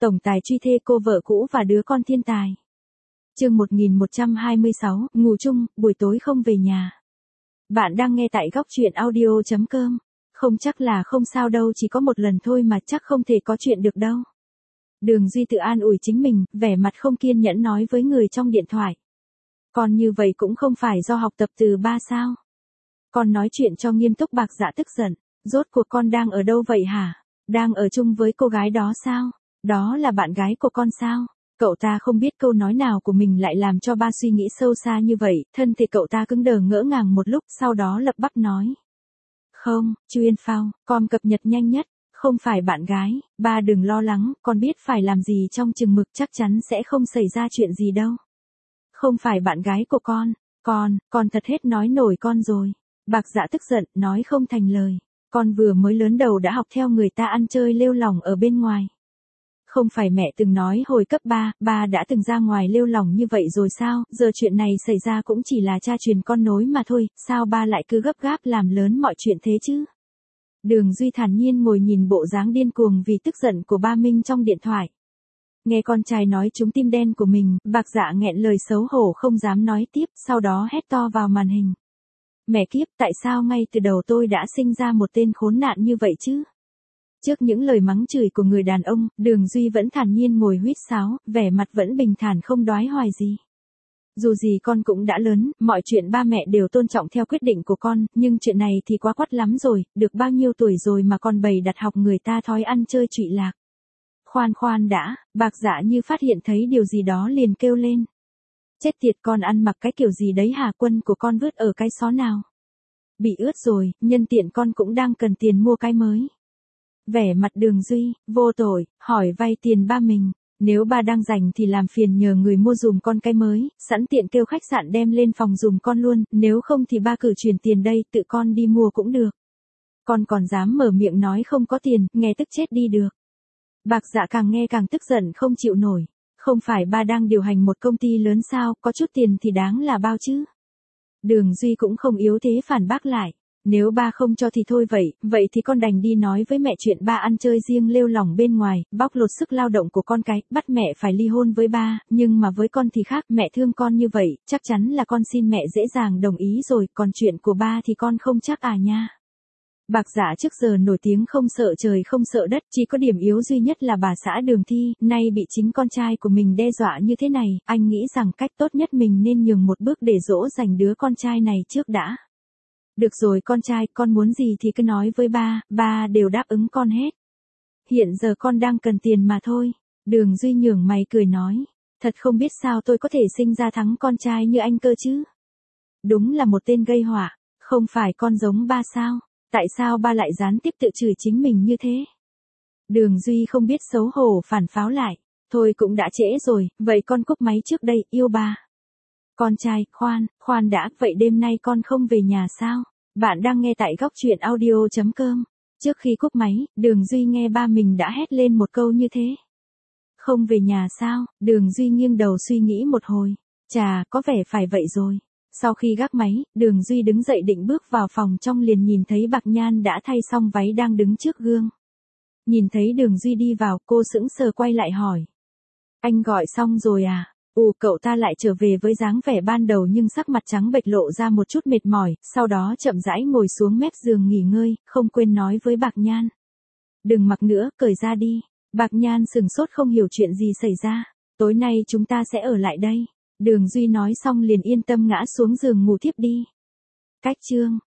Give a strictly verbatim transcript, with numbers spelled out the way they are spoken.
Tổng tài truy thê cô vợ cũ và đứa con thiên tài. Chương một nghìn một trăm hai mươi sáu, ngủ chung, buổi tối không về nhà. Bạn đang nghe tại góc truyện audio chấm com. Không chắc là không sao đâu, chỉ có một lần thôi mà chắc không thể có chuyện được đâu. Đường Duy tự an ủi chính mình, vẻ mặt không kiên nhẫn nói với người trong điện thoại. Còn như vậy cũng không phải do học tập từ ba sao. Con nói chuyện cho nghiêm túc. Bạc Dạ tức giận. Rốt cuộc con đang ở đâu vậy hả? Đang ở chung với cô gái đó sao? Đó là bạn gái của con sao? Cậu ta không biết câu nói nào của mình lại làm cho ba suy nghĩ sâu xa như vậy, thân thể cậu ta cứng đờ ngỡ ngàng một lúc, sau đó lắp bắp nói. Không, Chuyên Phao, con cập nhật nhanh nhất, không phải bạn gái, ba đừng lo lắng, con biết phải làm gì trong chừng mực, chắc chắn sẽ không xảy ra chuyện gì đâu. Không phải bạn gái của con, con, con thật hết nói nổi con rồi. Bạc Dạ tức giận, nói không thành lời. Con vừa mới lớn đầu đã học theo người ta ăn chơi lêu lỏng ở bên ngoài. Không phải mẹ từng nói hồi cấp ba, ba đã từng ra ngoài lêu lỏng như vậy rồi sao, giờ chuyện này xảy ra cũng chỉ là cha truyền con nối mà thôi, sao ba lại cứ gấp gáp làm lớn mọi chuyện thế chứ? Đường Duy thản nhiên ngồi nhìn bộ dáng điên cuồng vì tức giận của ba Minh trong điện thoại. Nghe con trai nói trúng tim đen của mình, Bạc Dạ nghẹn lời xấu hổ không dám nói tiếp, sau đó hét to vào màn hình. Mẹ kiếp, tại sao ngay từ đầu tôi đã sinh ra một tên khốn nạn như vậy chứ? Trước những lời mắng chửi của người đàn ông, Đường Duy vẫn thản nhiên ngồi huýt sáo, vẻ mặt vẫn bình thản không đoái hoài gì. Dù gì con cũng đã lớn, mọi chuyện ba mẹ đều tôn trọng theo quyết định của con, nhưng chuyện này thì quá quắt lắm rồi, được bao nhiêu tuổi rồi mà con bày đặt học người ta thói ăn chơi trụy lạc. Khoan khoan đã, Bạc Dạ như phát hiện thấy điều gì đó liền kêu lên. Chết tiệt, con ăn mặc cái kiểu gì đấy hả? Quân của con vứt ở cái xó nào? Bị ướt rồi, nhân tiện con cũng đang cần tiền mua cái mới. Vẻ mặt Đường Duy, vô tội, hỏi vay tiền ba mình. Nếu ba đang rảnh thì làm phiền nhờ người mua dùm con cái mới, sẵn tiện kêu khách sạn đem lên phòng dùm con luôn, nếu không thì ba cử chuyển tiền đây, tự con đi mua cũng được. Con còn dám mở miệng nói không có tiền, nghe tức chết đi được. Bạc Dạ càng nghe càng tức giận không chịu nổi. Không phải ba đang điều hành một công ty lớn sao, có chút tiền thì đáng là bao chứ. Đường Duy cũng không yếu thế phản bác lại. Nếu ba không cho thì thôi vậy, vậy thì con đành đi nói với mẹ chuyện ba ăn chơi riêng lêu lỏng bên ngoài, bóc lột sức lao động của con cái, bắt mẹ phải ly hôn với ba, nhưng mà với con thì khác, mẹ thương con như vậy, chắc chắn là con xin mẹ dễ dàng đồng ý rồi, còn chuyện của ba thì con không chắc à nha. Bạc Dạ trước giờ nổi tiếng không sợ trời không sợ đất, chỉ có điểm yếu duy nhất là bà xã Đường Thi, nay bị chính con trai của mình đe dọa như thế này, anh nghĩ rằng cách tốt nhất mình nên nhường một bước để dỗ dành đứa con trai này trước đã. Được rồi con trai, con muốn gì thì cứ nói với ba, ba đều đáp ứng con hết. Hiện giờ con đang cần tiền mà thôi. Đường Duy nhướng mày cười nói, thật không biết sao tôi có thể sinh ra thắng con trai như anh cơ chứ. Đúng là một tên gây họa, không phải con giống ba sao, tại sao ba lại gián tiếp tự chửi chính mình như thế. Đường Duy không biết xấu hổ phản pháo lại, thôi cũng đã trễ rồi, vậy con cúp máy trước đây, yêu ba. Con trai, khoan, khoan đã, vậy đêm nay con không về nhà sao? Bạn đang nghe tại góc truyện audio chấm com. Trước khi cúp máy, Đường Duy nghe ba mình đã hét lên một câu như thế. Không về nhà sao? Đường Duy nghiêng đầu suy nghĩ một hồi. Chà, có vẻ phải vậy rồi. Sau khi gác máy, Đường Duy đứng dậy định bước vào phòng trong liền nhìn thấy Bạc Nhan đã thay xong váy đang đứng trước gương. Nhìn thấy Đường Duy đi vào, cô sững sờ quay lại hỏi. Anh gọi xong rồi à? Ù, cậu ta lại trở về với dáng vẻ ban đầu nhưng sắc mặt trắng bệch lộ ra một chút mệt mỏi, sau đó chậm rãi ngồi xuống mép giường nghỉ ngơi, không quên nói với Bạc Nhan. Đừng mặc nữa, cởi ra đi. Bạc Nhan sừng sốt không hiểu chuyện gì xảy ra. Tối nay chúng ta sẽ ở lại đây. Đường Duy nói xong liền yên tâm ngã xuống giường ngủ thiếp đi. Cách chương